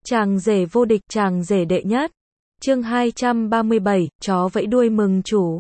Chàng rể vô địch, chàng rể đệ nhất. Chương 237, chó vẫy đuôi mừng chủ.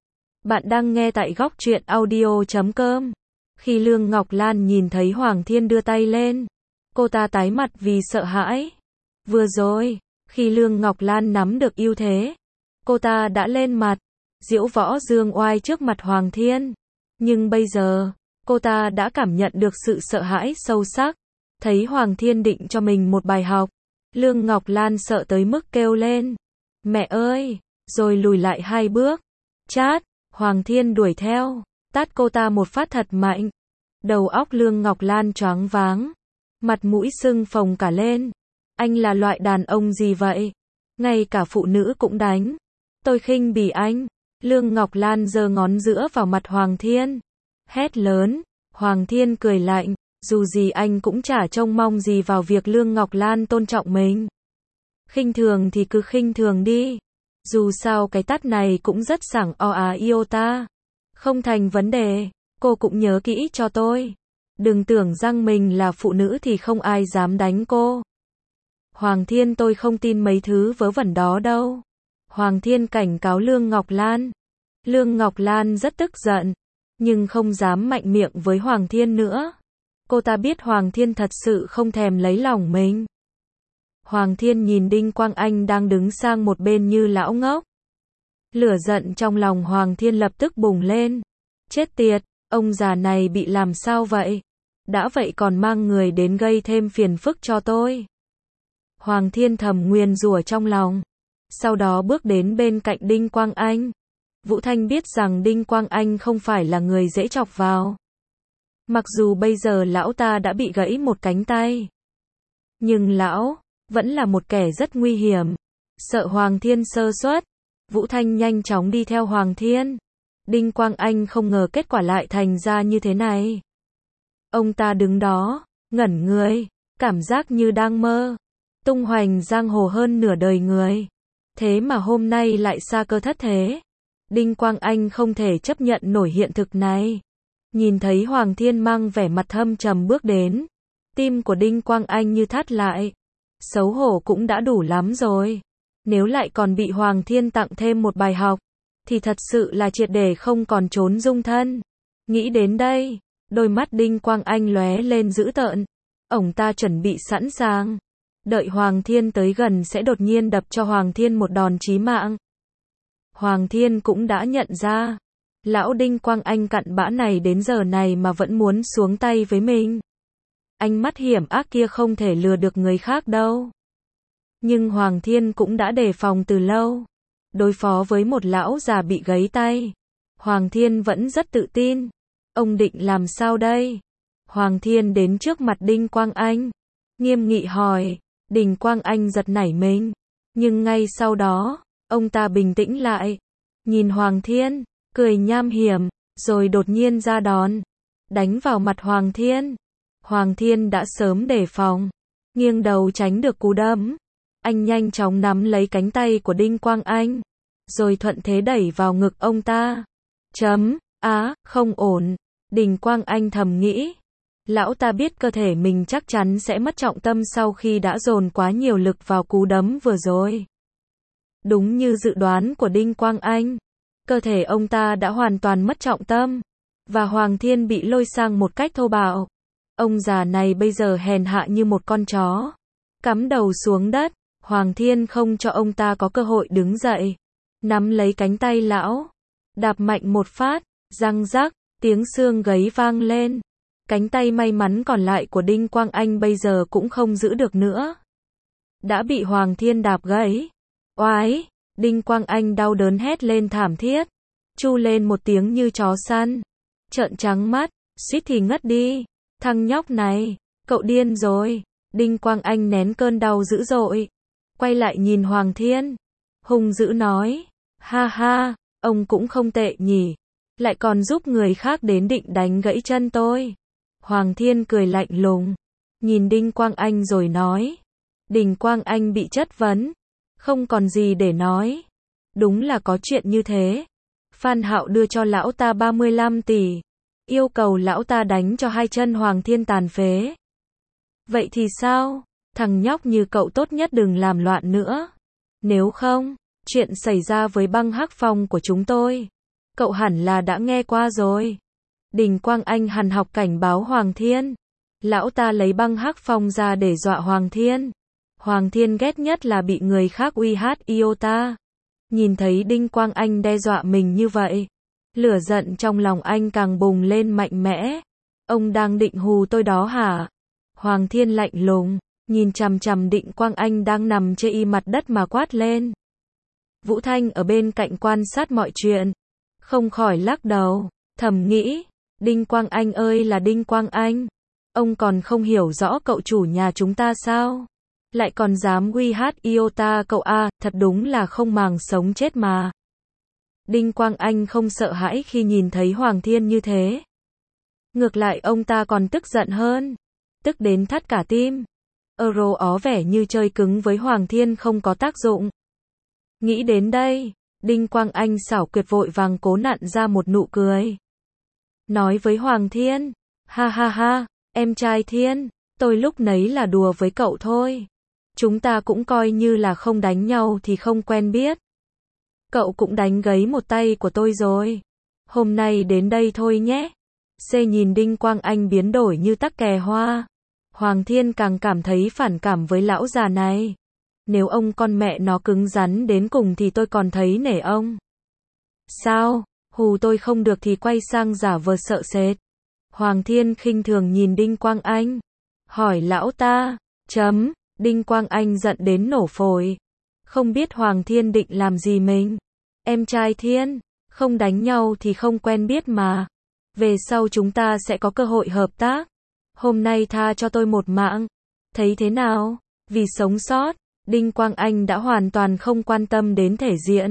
Bạn đang nghe tại góc truyện audio.com. Khi Lương Ngọc Lan nhìn thấy Hoàng Thiên đưa tay lên, cô ta tái mặt vì sợ hãi. Vừa rồi, khi Lương Ngọc Lan nắm được ưu thế, cô ta đã lên mặt, diễu võ dương oai trước mặt Hoàng Thiên. Nhưng bây giờ, cô ta đã cảm nhận được sự sợ hãi sâu sắc. Thấy Hoàng Thiên định cho mình một bài học, Lương Ngọc Lan sợ tới mức kêu lên. Mẹ ơi! Rồi lùi lại 2 bước. Chát! Hoàng Thiên đuổi theo, tát cô ta một phát thật mạnh. Đầu óc Lương Ngọc Lan choáng váng, mặt mũi sưng phồng cả lên. Anh là loại đàn ông gì vậy? Ngay cả phụ nữ cũng đánh. Tôi khinh bỉ anh. Lương Ngọc Lan giơ ngón giữa vào mặt Hoàng Thiên, hét lớn. Hoàng Thiên cười lạnh, dù gì anh cũng chả trông mong gì vào việc Lương Ngọc Lan tôn trọng mình. Khinh thường thì cứ khinh thường đi. Dù sao cái tát này cũng rất sảng iota. Không thành vấn đề, cô cũng nhớ kỹ cho tôi. Đừng tưởng rằng mình là phụ nữ thì không ai dám đánh cô. Hoàng Thiên, tôi không tin mấy thứ vớ vẩn đó đâu. Hoàng Thiên cảnh cáo Lương Ngọc Lan. Lương Ngọc Lan rất tức giận, nhưng không dám mạnh miệng với Hoàng Thiên nữa. Cô ta biết Hoàng Thiên thật sự không thèm lấy lòng mình. Hoàng Thiên nhìn Đinh Quang Anh đang đứng sang một bên như lão ngốc. Lửa giận trong lòng Hoàng Thiên lập tức bùng lên. Chết tiệt, ông già này bị làm sao vậy? Đã vậy còn mang người đến gây thêm phiền phức cho tôi. Hoàng Thiên thầm nguyền rủa trong lòng. Sau đó bước đến bên cạnh Đinh Quang Anh. Vũ Thanh biết rằng Đinh Quang Anh không phải là người dễ chọc vào. Mặc dù bây giờ lão ta đã bị gãy một cánh tay, nhưng lão vẫn là một kẻ rất nguy hiểm. Sợ Hoàng Thiên sơ suất, Vũ Thanh nhanh chóng đi theo Hoàng Thiên. Đinh Quang Anh không ngờ kết quả lại thành ra như thế này. Ông ta đứng đó, ngẩn người, cảm giác như đang mơ. Tung hoành giang hồ hơn nửa đời người, thế mà hôm nay lại sa cơ thất thế. Đinh Quang Anh không thể chấp nhận nổi hiện thực này. Nhìn thấy Hoàng Thiên mang vẻ mặt thâm trầm bước đến, tim của Đinh Quang Anh như thắt lại. Xấu hổ cũng đã đủ lắm rồi. Nếu lại còn bị Hoàng Thiên tặng thêm một bài học, thì thật sự là triệt để không còn trốn dung thân. Nghĩ đến đây, đôi mắt Đinh Quang Anh lóe lên dữ tợn. Ông ta chuẩn bị sẵn sàng, đợi Hoàng Thiên tới gần sẽ đột nhiên đập cho Hoàng Thiên một đòn chí mạng. Hoàng Thiên cũng đã nhận ra, lão Đinh Quang Anh cặn bã này đến giờ này mà vẫn muốn xuống tay với mình. Ánh mắt hiểm ác kia không thể lừa được người khác đâu. Nhưng Hoàng Thiên cũng đã đề phòng từ lâu. Đối phó với một lão già bị gãy tay, Hoàng Thiên vẫn rất tự tin. Ông định làm sao đây? Hoàng Thiên đến trước mặt Đinh Quang Anh, nghiêm nghị hỏi. Đinh Quang Anh giật nảy mình, nhưng ngay sau đó, ông ta bình tĩnh lại, nhìn Hoàng Thiên, cười nham hiểm, rồi đột nhiên ra đòn, đánh vào mặt Hoàng Thiên. Hoàng Thiên đã sớm đề phòng, nghiêng đầu tránh được cú đấm. Anh nhanh chóng nắm lấy cánh tay của Đinh Quang Anh, rồi thuận thế đẩy vào ngực ông ta. Không ổn. Đinh Quang Anh thầm nghĩ. Lão ta biết cơ thể mình chắc chắn sẽ mất trọng tâm sau khi đã dồn quá nhiều lực vào cú đấm vừa rồi. Đúng như dự đoán của Đinh Quang Anh, cơ thể ông ta đã hoàn toàn mất trọng tâm, và Hoàng Thiên bị lôi sang một cách thô bạo. Ông già này bây giờ hèn hạ như một con chó, cắm đầu xuống đất. Hoàng Thiên không cho ông ta có cơ hội đứng dậy, nắm lấy cánh tay lão, đạp mạnh một phát, răng rắc, tiếng xương gãy vang lên. Cánh tay may mắn còn lại của Đinh Quang Anh bây giờ cũng không giữ được nữa, đã bị Hoàng Thiên đạp gãy. Oái! Đinh Quang Anh đau đớn hét lên thảm thiết, tru lên một tiếng như chó săn, trợn trắng mắt, suýt thì ngất đi. Thằng nhóc này, cậu điên rồi. Đinh Quang Anh nén cơn đau dữ dội, quay lại nhìn Hoàng Thiên, hung dữ nói. Ha ha, ông cũng không tệ nhỉ, lại còn giúp người khác đến định đánh gãy chân tôi. Hoàng Thiên cười lạnh lùng, nhìn Đinh Quang Anh rồi nói. Đinh Quang Anh bị chất vấn, không còn gì để nói. Đúng là có chuyện như thế. Phan Hạo đưa cho lão ta 35 tỷ, yêu cầu lão ta đánh cho 2 chân Hoàng Thiên tàn phế. Vậy thì sao? Thằng nhóc như cậu tốt nhất đừng làm loạn nữa. Nếu không, chuyện xảy ra với băng hắc phong của chúng tôi, cậu hẳn là đã nghe qua rồi. Đình Quang Anh hằn học cảnh báo Hoàng Thiên. Lão ta lấy băng hắc phong ra để dọa Hoàng Thiên. Hoàng Thiên ghét nhất là bị người khác uy hát iota. Nhìn thấy Đinh Quang Anh đe dọa mình như vậy, lửa giận trong lòng anh càng bùng lên mạnh mẽ. Ông đang định hù tôi đó hả? Hoàng Thiên lạnh lùng, nhìn chằm chằm Đinh Quang Anh đang nằm chê y mặt đất mà quát lên. Vũ Thanh ở bên cạnh quan sát mọi chuyện, không khỏi lắc đầu, thầm nghĩ, Đinh Quang Anh ơi là Đinh Quang Anh, ông còn không hiểu rõ cậu chủ nhà chúng ta sao? Lại còn dám uy hát iota cậu a, thật đúng là không màng sống chết mà. Đinh Quang Anh không sợ hãi khi nhìn thấy Hoàng Thiên như thế. Ngược lại ông ta còn tức giận hơn, tức đến thắt cả tim. Euro ó vẻ như chơi cứng với Hoàng Thiên không có tác dụng. Nghĩ đến đây, Đinh Quang Anh xảo quyệt vội vàng cố nặn ra một nụ cười. Nói với Hoàng Thiên, ha ha ha, em trai Thiên, tôi lúc nấy là đùa với cậu thôi. Chúng ta cũng coi như là không đánh nhau thì không quen biết. Cậu cũng đánh gấy một tay của tôi rồi. Hôm nay đến đây thôi nhé. Nhìn Đinh Quang Anh biến đổi như tắc kè hoa. Hoàng Thiên càng cảm thấy phản cảm với lão già này. Nếu ông con mẹ nó cứng rắn đến cùng thì tôi còn thấy nể ông. Sao, hù tôi không được thì quay sang giả vờ sợ sệt. Hoàng Thiên khinh thường nhìn Đinh Quang Anh. Hỏi lão ta, Đinh Quang Anh giận đến nổ phổi. Không biết Hoàng Thiên định làm gì mình. Em trai Thiên, không đánh nhau thì không quen biết mà. Về sau chúng ta sẽ có cơ hội hợp tác. Hôm nay tha cho tôi một mạng. Thấy thế nào? Vì sống sót, Đinh Quang Anh đã hoàn toàn không quan tâm đến thể diện.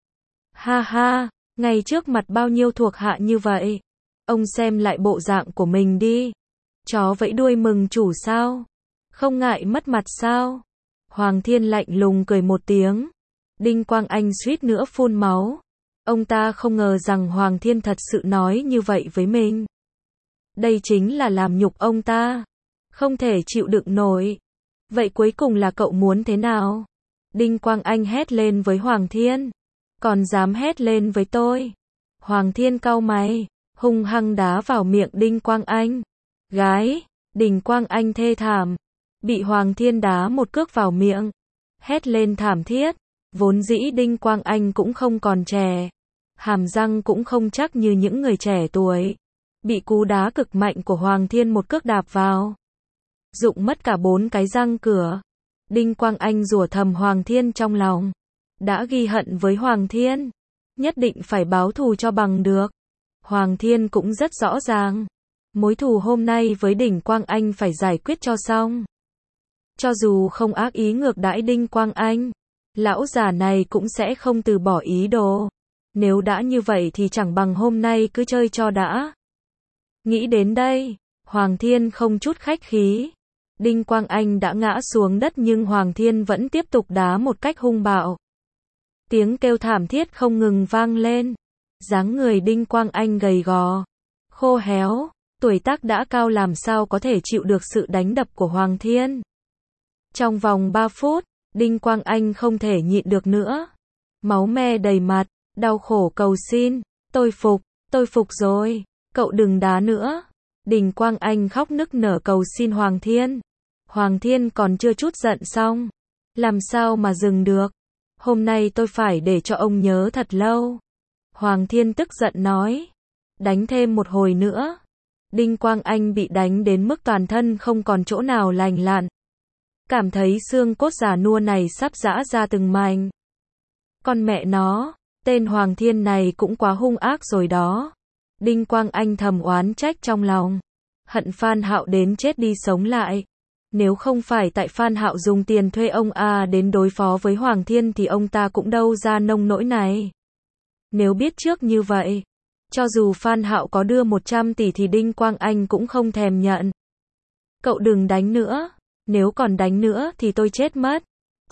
Ha ha, ngay trước mặt bao nhiêu thuộc hạ như vậy. Ông xem lại bộ dạng của mình đi. Chó vẫy đuôi mừng chủ sao? Không ngại mất mặt sao? Hoàng Thiên lạnh lùng cười một tiếng. Đinh Quang Anh suýt nữa phun máu. Ông ta không ngờ rằng Hoàng Thiên thật sự nói như vậy với mình. Đây chính là làm nhục ông ta. Không thể chịu đựng nổi. Vậy cuối cùng là cậu muốn thế nào? Đinh Quang Anh hét lên với Hoàng Thiên. Còn dám hét lên với tôi? Hoàng Thiên cau mày, hung hăng đá vào miệng Đinh Quang Anh. Gái, Đinh Quang Anh thê thảm. Bị Hoàng Thiên đá một cước vào miệng. Hét lên thảm thiết. Vốn dĩ Đinh Quang Anh cũng không còn trẻ. Hàm răng cũng không chắc như những người trẻ tuổi. Bị cú đá cực mạnh của Hoàng Thiên một cước đạp vào. Rụng mất cả 4 cái răng cửa. Đinh Quang Anh rủa thầm Hoàng Thiên trong lòng. Đã ghi hận với Hoàng Thiên. Nhất định phải báo thù cho bằng được. Hoàng Thiên cũng rất rõ ràng. Mối thù hôm nay với Đinh Quang Anh phải giải quyết cho xong. Cho dù không ác ý ngược đãi Đinh Quang Anh, lão già này cũng sẽ không từ bỏ ý đồ. Nếu đã như vậy thì chẳng bằng hôm nay cứ chơi cho đã. Nghĩ đến đây, Hoàng Thiên không chút khách khí. Đinh Quang Anh đã ngã xuống đất nhưng Hoàng Thiên vẫn tiếp tục đá một cách hung bạo. Tiếng kêu thảm thiết không ngừng vang lên. Dáng người Đinh Quang Anh gầy gò, khô héo, tuổi tác đã cao làm sao có thể chịu được sự đánh đập của Hoàng Thiên. Trong vòng 3 phút, Đinh Quang Anh không thể nhịn được nữa. Máu me đầy mặt, đau khổ cầu xin, tôi phục rồi, cậu đừng đá nữa. Đinh Quang Anh khóc nức nở cầu xin Hoàng Thiên. Hoàng Thiên còn chưa chút giận xong. Làm sao mà dừng được? Hôm nay tôi phải để cho ông nhớ thật lâu. Hoàng Thiên tức giận nói. Đánh thêm một hồi nữa. Đinh Quang Anh bị đánh đến mức toàn thân không còn chỗ nào lành lặn. Cảm thấy xương cốt già nua này sắp giã ra từng mảnh. Con mẹ nó, tên Hoàng Thiên này cũng quá hung ác rồi đó. Đinh Quang Anh thầm oán trách trong lòng. Hận Phan Hạo đến chết đi sống lại. Nếu không phải tại Phan Hạo dùng tiền thuê ông đến đối phó với Hoàng Thiên thì ông ta cũng đâu ra nông nỗi này. Nếu biết trước như vậy, cho dù Phan Hạo có đưa 100 tỷ thì Đinh Quang Anh cũng không thèm nhận. Cậu đừng đánh nữa, nếu còn đánh nữa thì tôi chết mất.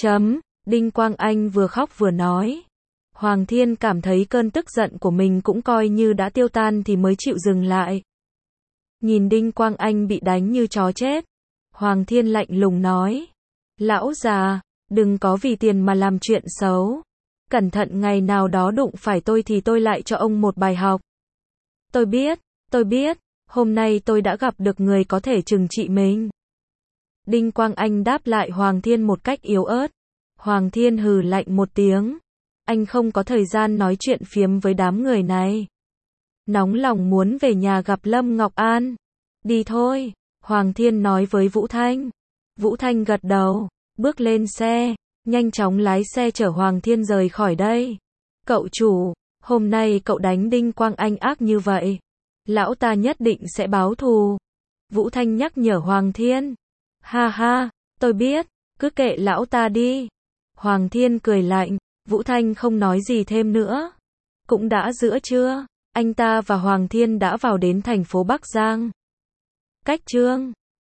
Đinh Quang Anh vừa khóc vừa nói. Hoàng Thiên cảm thấy cơn tức giận của mình cũng coi như đã tiêu tan thì mới chịu dừng lại. Nhìn Đinh Quang Anh bị đánh như chó chết, Hoàng Thiên lạnh lùng nói. Lão già, đừng có vì tiền mà làm chuyện xấu. Cẩn thận ngày nào đó đụng phải tôi thì tôi lại cho ông một bài học. Tôi biết, hôm nay tôi đã gặp được người có thể trừng trị mình. Đinh Quang Anh đáp lại Hoàng Thiên một cách yếu ớt. Hoàng Thiên hừ lạnh một tiếng. Anh không có thời gian nói chuyện phiếm với đám người này. Nóng lòng muốn về nhà gặp Lâm Ngọc An. Đi thôi, Hoàng Thiên nói với Vũ Thanh. Vũ Thanh gật đầu, bước lên xe, nhanh chóng lái xe chở Hoàng Thiên rời khỏi đây. Cậu chủ, hôm nay cậu đánh Đinh Quang Anh ác như vậy. Lão ta nhất định sẽ báo thù. Vũ Thanh nhắc nhở Hoàng Thiên. Ha ha, tôi biết, cứ kệ lão ta đi. Hoàng Thiên cười lạnh, Vũ Thanh không nói gì thêm nữa. Cũng đã giữa trưa, anh ta và Hoàng Thiên đã vào đến thành phố Bắc Giang. Cách Chương